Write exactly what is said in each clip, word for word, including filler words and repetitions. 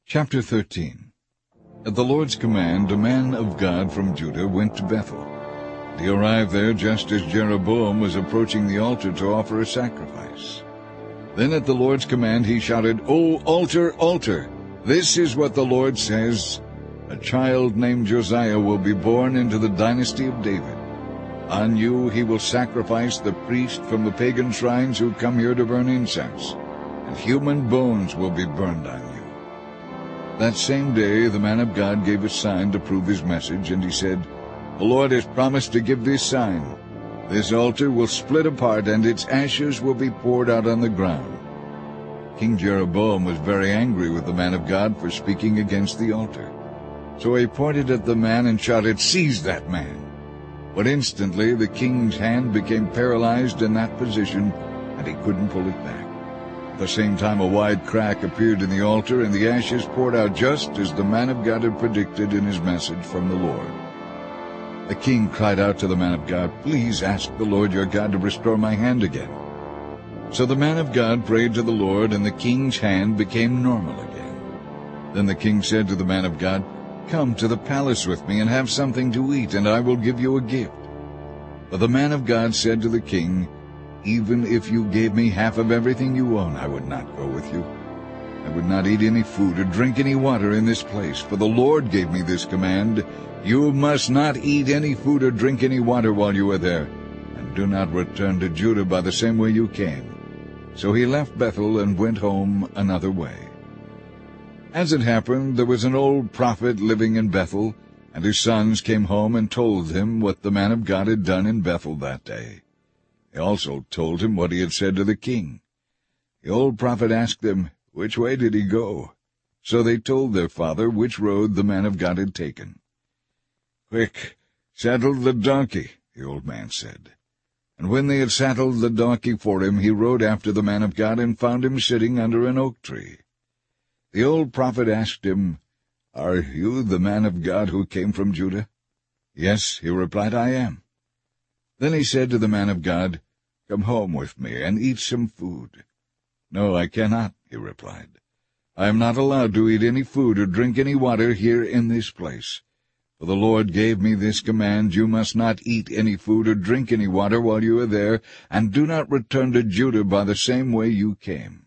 Chapter thirteen. At the Lord's command, a man of God from Judah went to Bethel. He arrived there just as Jeroboam was approaching the altar to offer a sacrifice. Then at the Lord's command he shouted, "O altar, altar! This is what the Lord says. A child named Josiah will be born into the dynasty of David. On you he will sacrifice the priest from the pagan shrines who come here to burn incense, and human bones will be burned on you." That same day the man of God gave a sign to prove his message, and he said, "The Lord has promised to give this sign. This altar will split apart, and its ashes will be poured out on the ground." King Jeroboam was very angry with the man of God for speaking against the altar. So he pointed at the man and shouted, "Seize that man!" But instantly the king's hand became paralyzed in that position, and he couldn't pull it back. At the same time a wide crack appeared in the altar, and the ashes poured out just as the man of God had predicted in his message from the Lord. The king cried out to the man of God, "Please ask the Lord your God to restore my hand again." So the man of God prayed to the Lord, and the king's hand became normal again. Then the king said to the man of God, "Come to the palace with me and have something to eat, and I will give you a gift." But the man of God said to the king, "Even if you gave me half of everything you own, I would not go with you. I would not eat any food or drink any water in this place, for the Lord gave me this command, 'You must not eat any food or drink any water while you are there, and do not return to Judah by the same way you came.' So he left Bethel and went home another way. As it happened, there was an old prophet living in Bethel, and his sons came home and told him what the man of God had done in Bethel that day. They also told him what he had said to the king. The old prophet asked them, "Which way did he go?" So they told their father which road the man of God had taken. "Quick, saddle the donkey," the old man said. And when they had saddled the donkey for him, he rode after the man of God and found him sitting under an oak tree. The old prophet asked him, "Are you the man of God who came from Judah?" "Yes," he replied, "I am." Then he said to the man of God, "Come home with me and eat some food." "No, I cannot," he replied. "I am not allowed to eat any food or drink any water here in this place. For the Lord gave me this command, 'You must not eat any food or drink any water while you are there, and do not return to Judah by the same way you came.'"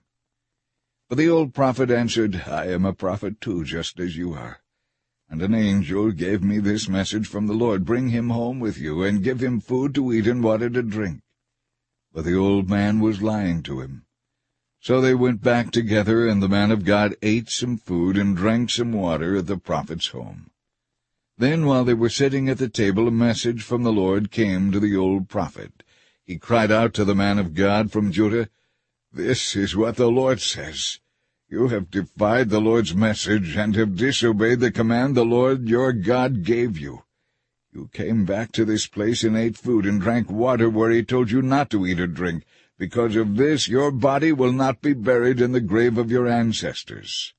But the old prophet answered, "I am a prophet too, just as you are. And an angel gave me this message from the Lord, 'Bring him home with you, and give him food to eat and water to drink.'" But the old man was lying to him. So they went back together, and the man of God ate some food and drank some water at the prophet's home. Then, while they were sitting at the table, a message from the Lord came to the old prophet. He cried out to the man of God from Judah, "This is what the Lord says. You have defied the Lord's message, and have disobeyed the command the Lord your God gave you. You came back to this place and ate food and drank water where he told you not to eat or drink. Because of this, your body will not be buried in the grave of your ancestors."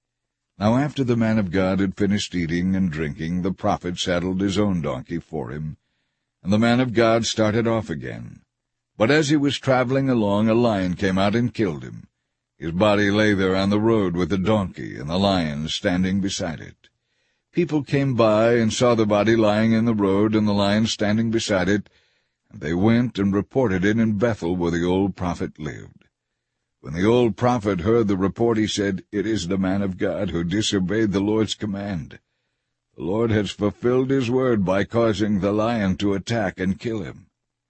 Now after the man of God had finished eating and drinking, the prophet saddled his own donkey for him, and the man of God started off again. But as he was traveling along, a lion came out and killed him. His body lay there on the road with the donkey, and the lion standing beside it. People came by and saw the body lying in the road and the lion standing beside it, and they went and reported it in Bethel where the old prophet lived. When the old prophet heard the report, he said, "It is the man of God who disobeyed the Lord's command. The Lord has fulfilled his word by causing the lion to attack and kill him."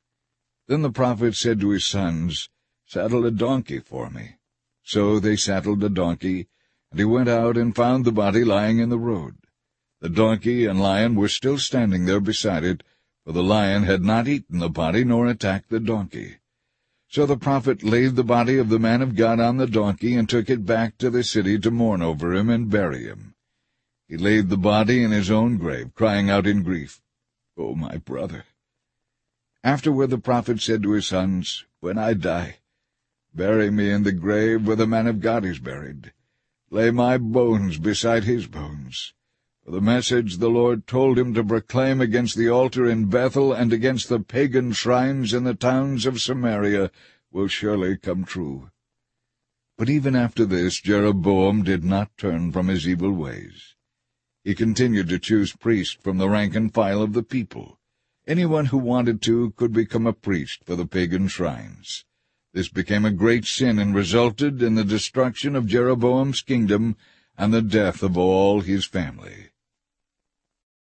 Then the prophet said to his sons, "Saddle a donkey for me." So they saddled a donkey, and he went out and found the body lying in the road. The donkey and lion were still standing there beside it, for the lion had not eaten the body nor attacked the donkey. So the prophet laid the body of the man of God on the donkey and took it back to the city to mourn over him and bury him. He laid the body in his own grave, crying out in grief, "Oh, my brother!" Afterward the prophet said to his sons, "When I die, bury me in the grave where the man of God is buried. Lay my bones beside his bones. For the message the Lord told him to proclaim against the altar in Bethel and against the pagan shrines in the towns of Samaria will surely come true." But even after this, Jeroboam did not turn from his evil ways. He continued to choose priests from the rank and file of the people. Anyone who wanted to could become a priest for the pagan shrines. This became a great sin and resulted in the destruction of Jeroboam's kingdom and the death of all his family.